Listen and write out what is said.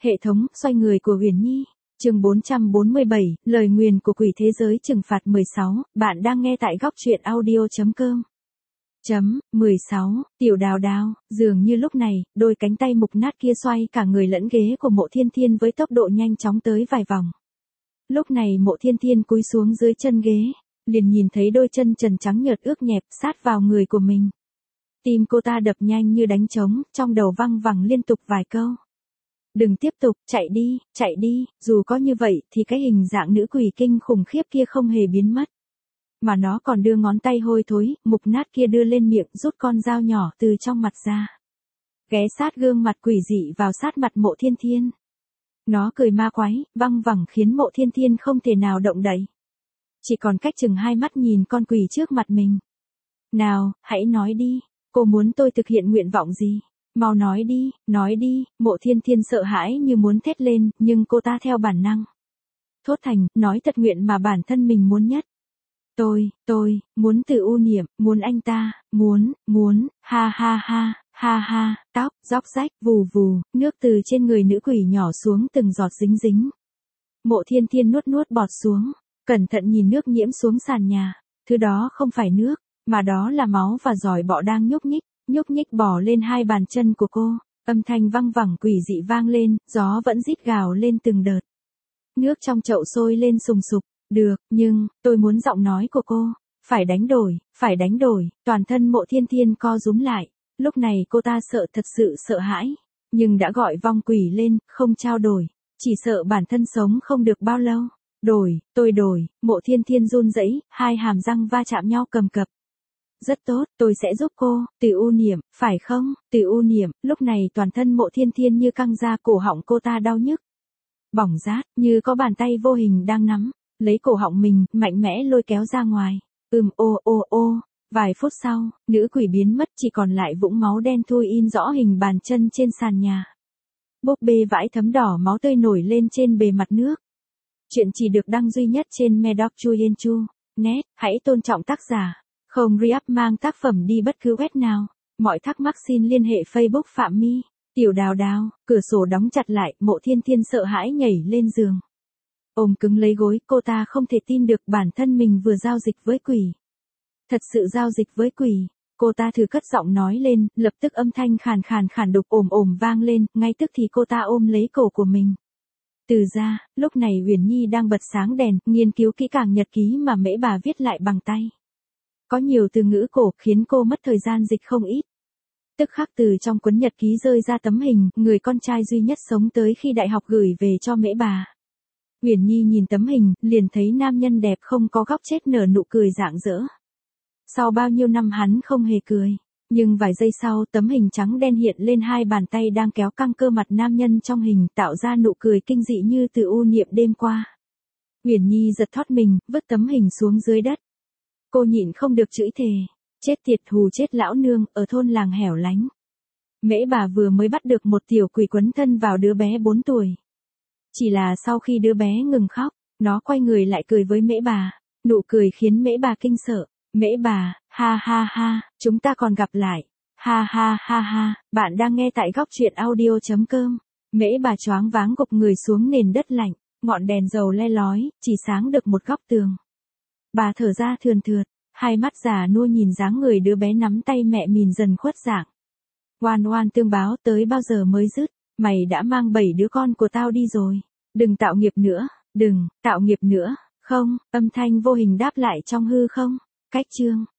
Hệ thống, xoay người của Huyền Nhi. Chương 447, lời nguyền của quỷ thế giới trừng phạt 16, bạn đang nghe tại góc truyện audio.com. 16, Tiểu Đào Đào, dường như lúc này, đôi cánh tay mục nát kia xoay cả người lẫn ghế của Mộ Thiên Thiên với tốc độ nhanh chóng tới vài vòng. Lúc này Mộ Thiên Thiên cúi xuống dưới chân ghế, liền nhìn thấy đôi chân trần trắng nhợt ướt nhẹp sát vào người của mình. Tim cô ta đập nhanh như đánh trống, trong đầu văng vẳng liên tục vài câu. Đừng tiếp tục, chạy đi, dù có như vậy thì cái hình dạng nữ quỷ kinh khủng khiếp kia không hề biến mất. Mà nó còn đưa ngón tay hôi thối, mục nát kia đưa lên miệng rút con dao nhỏ từ trong mặt ra. Ghé sát gương mặt quỷ dị vào sát mặt Mộ Thiên Thiên. Nó cười ma quái, văng vẳng khiến Mộ Thiên Thiên không thể nào động đậy. Chỉ còn cách chừng hai mắt nhìn con quỷ trước mặt mình. Nào, hãy nói đi, cô muốn tôi thực hiện nguyện vọng gì? Mau nói đi, Mộ Thiên Thiên sợ hãi như muốn thét lên, nhưng cô ta theo bản năng. Thốt thành, nói thật nguyện mà bản thân mình muốn nhất. Tôi, muốn Từ U Niệm, muốn anh ta, muốn, ha, tóc, róc rách, vù vù, nước từ trên người nữ quỷ nhỏ xuống từng giọt dính dính. Mộ Thiên Thiên nuốt bọt xuống, cẩn thận nhìn nước nhiễm xuống sàn nhà, thứ đó không phải nước, mà đó là máu và giỏi bọ đang nhúc nhích bò lên hai bàn chân của cô, âm thanh văng vẳng quỷ dị vang lên, gió vẫn rít gào lên từng đợt. Nước trong chậu sôi lên sùng sục, được, nhưng, tôi muốn giọng nói của cô, phải đánh đổi, toàn thân Mộ Thiên Thiên co rúm lại, lúc này cô ta sợ thật sự sợ hãi, nhưng đã gọi vong quỷ lên, không trao đổi, chỉ sợ bản thân sống không được bao lâu. Tôi đổi, Mộ Thiên Thiên run rẩy, hai hàm răng va chạm nhau cầm cập. Rất tốt, tôi sẽ giúp cô, Từ U Niệm, phải không? Từ U Niệm, lúc này toàn thân Mộ Thiên Thiên như căng ra, cổ họng cô ta đau nhức. Bỏng rát, như có bàn tay vô hình đang nắm, lấy cổ họng mình, mạnh mẽ lôi kéo ra ngoài. Ô. Vài phút sau, nữ quỷ biến mất chỉ còn lại vũng máu đen thui in rõ hình bàn chân trên sàn nhà. Búp bê vãi thấm đỏ máu tươi nổi lên trên bề mặt nước. Chuyện chỉ được đăng duy nhất trên Medoc.net, hãy tôn trọng tác giả. Không re-up mang tác phẩm đi bất cứ web nào. Mọi thắc mắc xin liên hệ Facebook Phạm My. Tiểu Đào Đào, cửa sổ đóng chặt lại, Mộ Thiên Thiên sợ hãi nhảy lên giường. Ôm cứng lấy gối, cô ta không thể tin được bản thân mình vừa giao dịch với quỷ. Thật sự giao dịch với quỷ. Cô ta thử cất giọng nói lên, lập tức âm thanh khàn đục ồm vang lên, ngay tức thì cô ta ôm lấy cổ của mình. Từ ra, lúc này Huyền Nhi đang bật sáng đèn, nghiên cứu kỹ càng nhật ký mà Mễ bà viết lại bằng tay. Có nhiều từ ngữ cổ khiến cô mất thời gian dịch không ít. Tức khắc từ trong cuốn nhật ký rơi ra tấm hình, người con trai duy nhất sống tới khi đại học gửi về cho Mễ bà. Huyền Nhi nhìn tấm hình, liền thấy nam nhân đẹp không có góc chết nở nụ cười rạng rỡ. Sau bao nhiêu năm hắn không hề cười, nhưng vài giây sau tấm hình trắng đen hiện lên hai bàn tay đang kéo căng cơ mặt nam nhân trong hình tạo ra nụ cười kinh dị như Từ U Niệm đêm qua. Huyền Nhi giật thót mình, vứt tấm hình xuống dưới đất. Cô nhịn không được chửi thề, chết tiệt hù chết lão nương, ở thôn làng hẻo lánh. Mễ bà vừa mới bắt được một tiểu quỷ quấn thân vào đứa bé 4 tuổi. Chỉ là sau khi đứa bé ngừng khóc, nó quay người lại cười với Mễ bà, nụ cười khiến Mễ bà kinh sợ. Mễ bà, ha, chúng ta còn gặp lại. Ha, bạn đang nghe tại góc truyện audio.com. Mễ bà choáng váng gục người xuống nền đất lạnh, ngọn đèn dầu le lói, chỉ sáng được một góc tường. Bà thở ra thườn thượt, hai mắt già nua nhìn dáng người đứa bé nắm tay mẹ mìn dần khuất dạng. Oan tương báo tới bao giờ mới dứt, mày đã mang 7 đứa con của tao đi rồi. Đừng tạo nghiệp nữa, không, âm thanh vô hình đáp lại trong hư không. Cách chương